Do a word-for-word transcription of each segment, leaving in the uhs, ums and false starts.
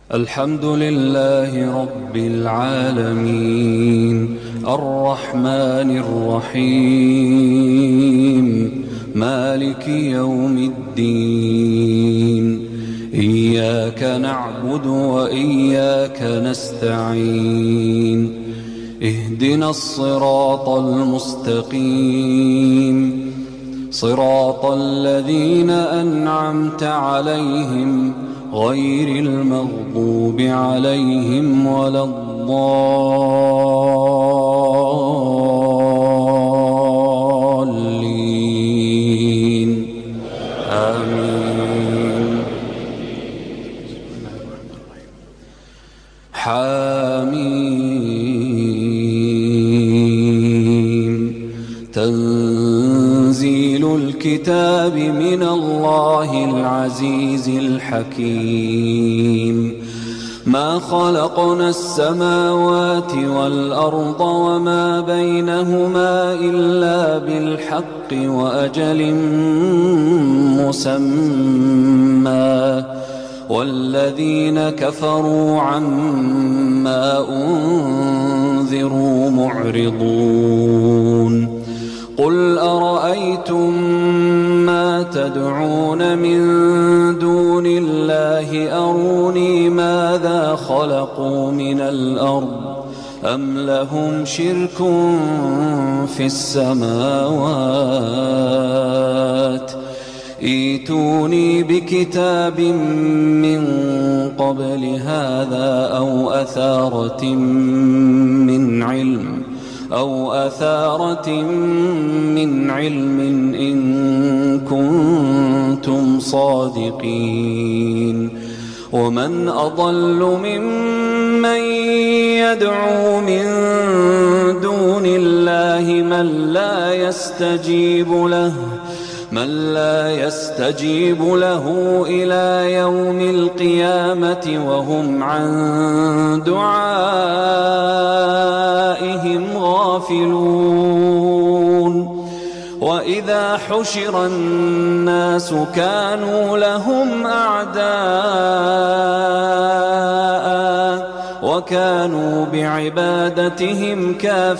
الحمد لله رب العالمين الرحمن الرحيم مالك يوم الدين إياك نعبد وإياك نستعين اهدنا الصراط المستقيم صراط الذين أنعمت عليهم غير المغضوب عليهم ولا الضالين آمين. حاميم. تنزيل الكتاب من الله العزيز الحكيم. ما خلقنا السماوات والأرض وما بينهما إلا بالحق وأجل مسمى والذين كفروا عما أنذروا معرضون. قل أرأيتم ما تدعون من دون الله أروني ماذا خلقوا من الأرض أم لهم شرك في السماوات ائتوني بكتاب من قبل هذا أو أثارة من علم أو أثارة من علم إن كنتم صادقين. ومن أضل ممن يدعو من دون الله من لا يستجيب له من لا يستجيب له إلى يوم القيامة وهم عن دعائهم غافلون. وإذا حشر الناس كانوا لهم أعداء وكانوا بعبادتهم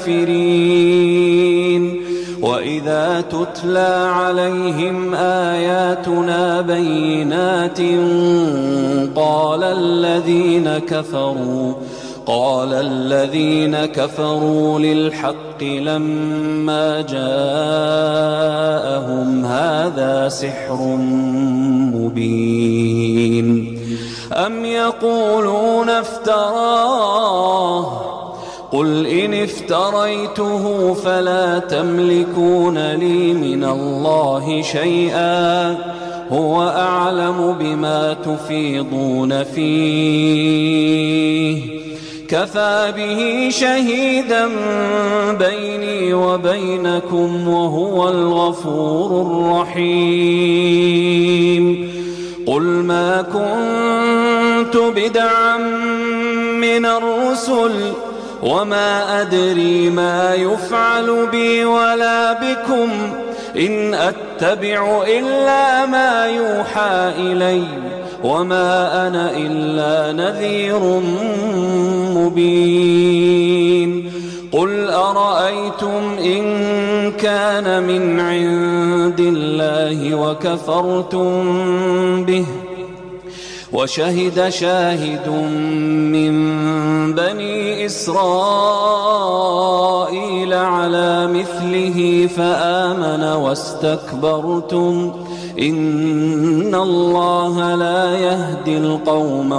كافرين. وإذا تتلى عليهم آياتنا بينات قال الذين كفروا قال الذين كفروا للحق لما جاءهم هذا سحر مبين. أم يقولون افتراه قل إن افتريته فلا تملكون لي من الله شيئا هو أعلم بما تفيضون فيه كفى به شهيدا بيني وبينكم وهو الغفور الرحيم. قل ما كنت بدعا من الرسل وما أدري ما يفعل بي ولا بكم إن أتبع إلا ما يوحى إلي وما أنا إلا نذير مبين. قل أرأيتم إن كان من عند الله وكفرتم به وشهد شاهد من بني إسرائيل على مثله فآمن واستكبرتم إن الله لا يهدي القوم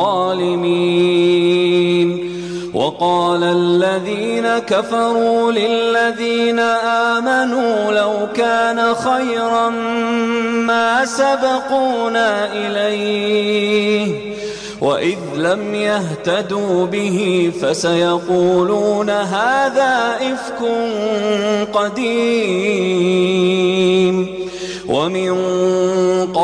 الظالمين. وقال الذين كفروا للذين آمنوا لو كان خيرا ما سبقونا إليه وإذ لم يهتدوا به فسيقولون هذا إفك قديم. ومن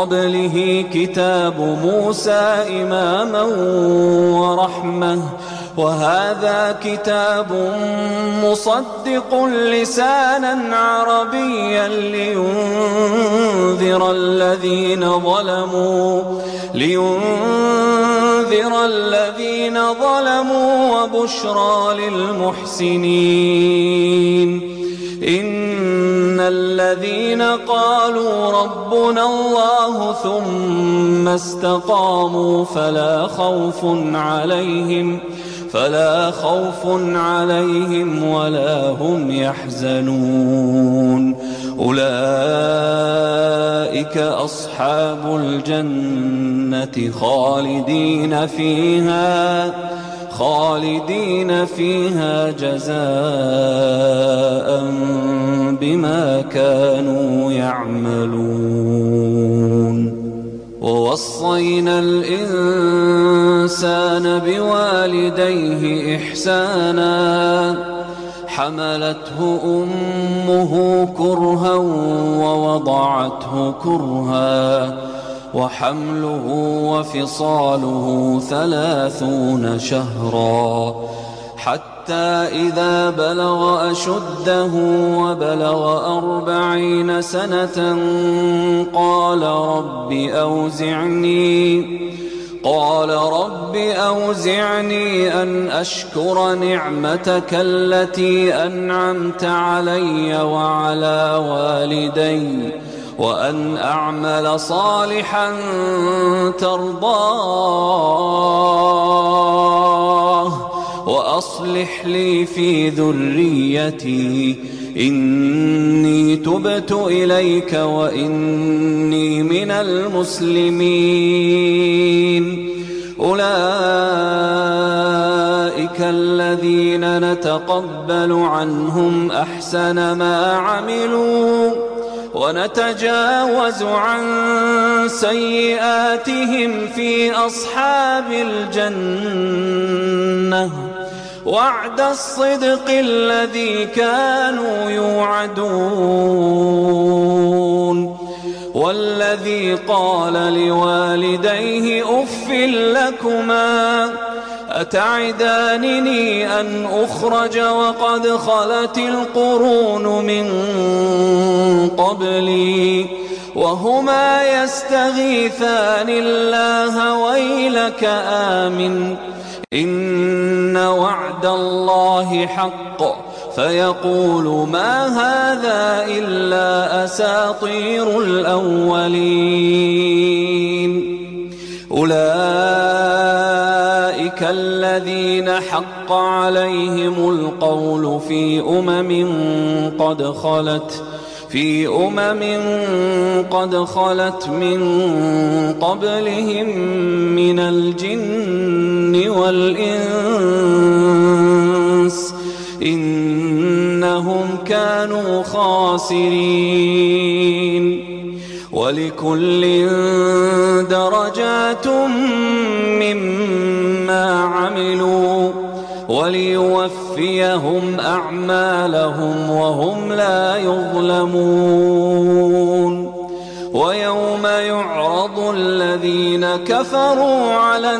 قبله كتاب موسى إماما ورحمة وهذا كتاب مصدق لسانا عربيا لينذر الذين ظلموا لينذر الذين ظلموا وبشرى للمحسنين. إن الذين قالوا ربنا الله ثم استقاموا فلا خوف عليهم فلا خوف عليهم ولا هم يحزنون. أولئك أصحاب الجنة خالدين فيها خالدين فيها جزاء بما كانوا يعملون. ووصينا الإنسان بوالديه إحسانا حملته أمه كرها ووضعته كرها وحمله وفصاله ثلاثون شهرا حتى إذا بلغ أشده وبلغ أربعين سنة قال رب أوزعني قال رب أوزعني أن أشكر نعمتك التي أنعمت علي وعلى والدي وأن أعمل صالحا ترضاه وأصلح لي في ذريتي إني تبت إليك وإني من المسلمين. أولئك الذين نتقبل عنهم أحسن ما عملوا ونتجاوز عن سيئاتهم في أصحاب الجنة وعد الصدق الذي كانوا يوعدون. والذي قال لوالديه أف لكما أتعدانني أن أخرج وقد خلت القرون من قبلي وهما يستغيثان الله ويلك آمن إن وعد الله حق فيقول ما هذا إلا أساطير الأولين. أولئك الذين حق عليهم القول في أمم قد خلت في أمم قد خلت من قبلهم من الجن والإنس إنهم كانوا خاسرين. ولكل درجات مما عملوا وليوفيهم أعمالهم وهم لا يظلمون. ويوم يعرض الذين كفروا على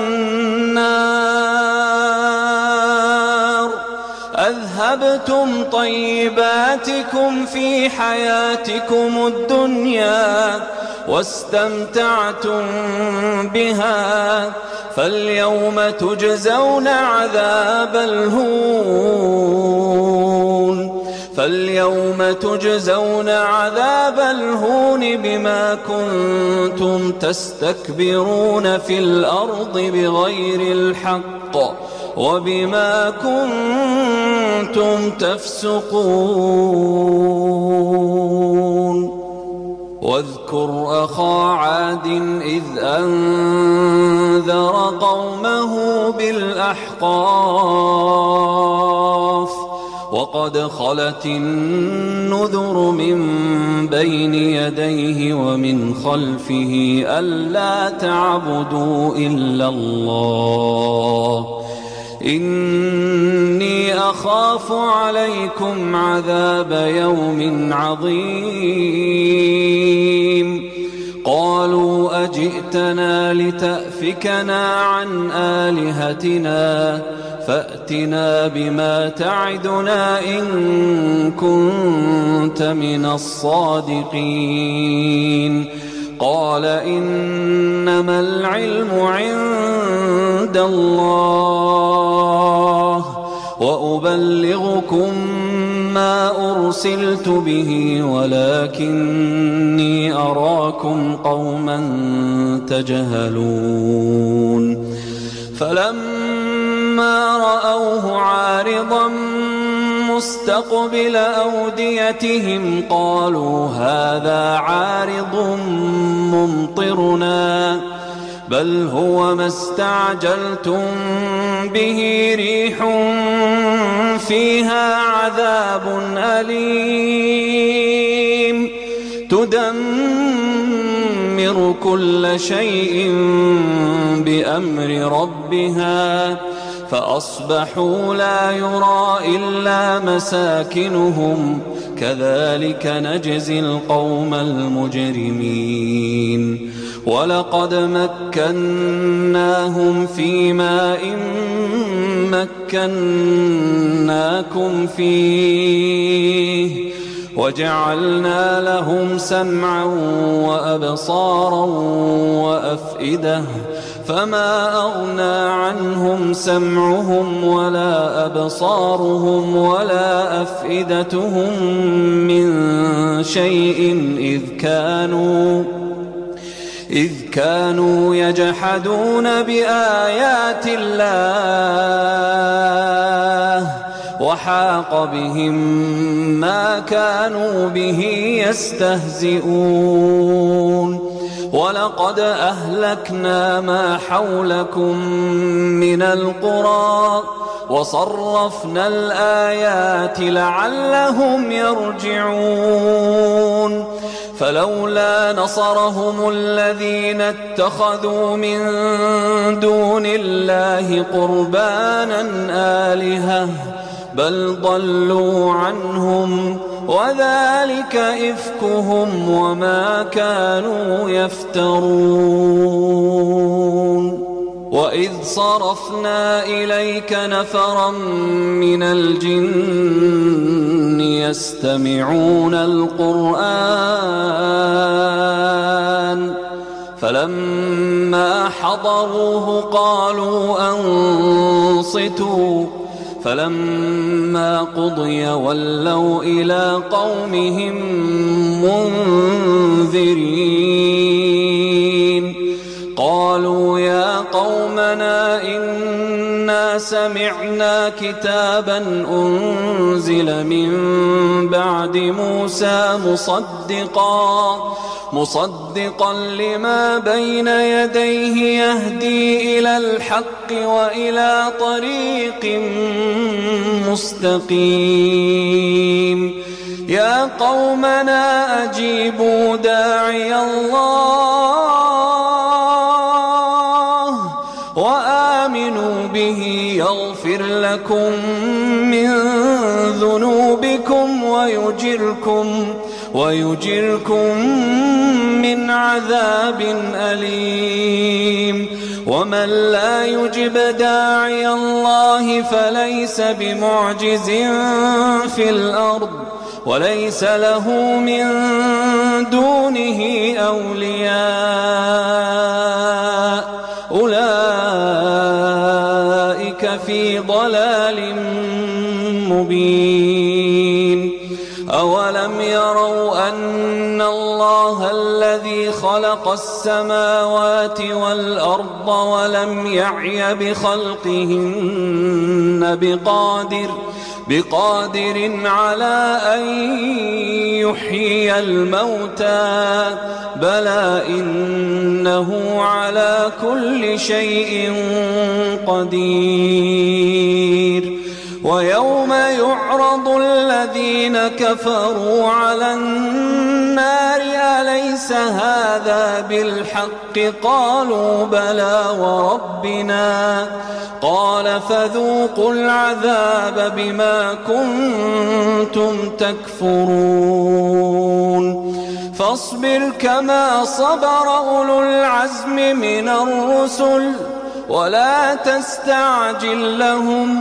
النار أذهبتم طيباتكم في حياتكم الدنيا واستمتعتم بها فاليوم تجزون عذاب الهون فاليوم تجزون عذاب الهون بما كنتم تستكبرون في الأرض بغير الحق وبما كنتم تفسقون. واذكر أخا عاد إذ أنذر قومه بالأحقاف وقد خلت النذر من بين يديه ومن خلفه ألا تعبدوا إلا الله إني أخاف عليكم عذاب يوم عظيم. قالوا أجئتنا جئتنا لتأفكنا عن آلهتنا فأتنا بما تعدنا إن كنت من الصادقين قال إنما العلم عند الله وأبلغكم ما أرسلت به ولكني أراكم قوما تجهلون فلما رأوه عارضا مستقبل أوديتهم قالوا هذا عارض ممطرنا بل هو ما استعجلتم به ريح فيها عذاب أليم تدمر كل شيء بأمر ربها فأصبحوا لا يرى إلا مساكنهم كذلك نجزي القوم المجرمين ولقد مكناهم في ماء مكناكم فيه وجعلنا لهم سمعا وأبصارا وأفئدة فما أغنى عنهم سمعهم ولا أبصارهم ولا أفئدتهم من شيء إذ كانوا إذ كانوا يجحدون بآيات الله وحاق بهم ما كانوا به يستهزئون ولقد أهلكنا ما حولكم من القرى وصرفنا الآيات لعلهم يرجعون فلولا نصرهم الذين اتخذوا من دون الله قربانا آلهة بل ضلوا عنهم وذلك إفكهم وما كانوا يفترون وإذ صرفنا إليك نفرا من الجن يستمعون القرآن فلما حضروه قالوا أنصتوا فلما قضي ولوا إلى قومهم منذرين قالوا يا قومنا إنا سمعنا كتابا أنزل من بعد موسى مصدقا مصدقا لما بين يديه يهدي إلى الحق وإلى طريق مستقيم يا قومنا أجيبوا داعي الله وآمنوا به يغفر لكم من ذنوبكم ويجركم ويجركم من عذاب أليم ومن لا يجب داعي الله فليس بمعجز في الأرض وليس له من دونه أولياء أولئك في ضلال مبين أولم يروا أن الله الذي خلق السماوات والأرض ولم يعي بخلقهن بقادر بقادر على أن يحيي الموتى بلى إنه على كل شيء قدير ويوم يعرض الذين كفروا على النار أليس هذا بالحق قالوا بلى وربنا قال فذوقوا العذاب بما كنتم تكفرون فاصبر كما صبر أولو العزم من الرسل ولا تستعجل لهم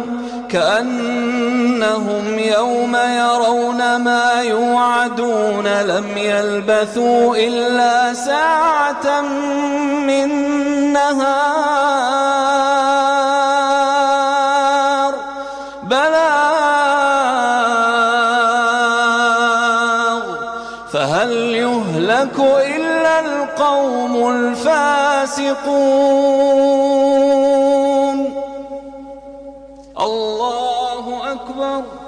كأنهم يوم يرون ما يوعدون لم يلبثوا إلا ساعة من نهار بلاغ فهل يهلك إلا القوم الفاسقون الله أكبر.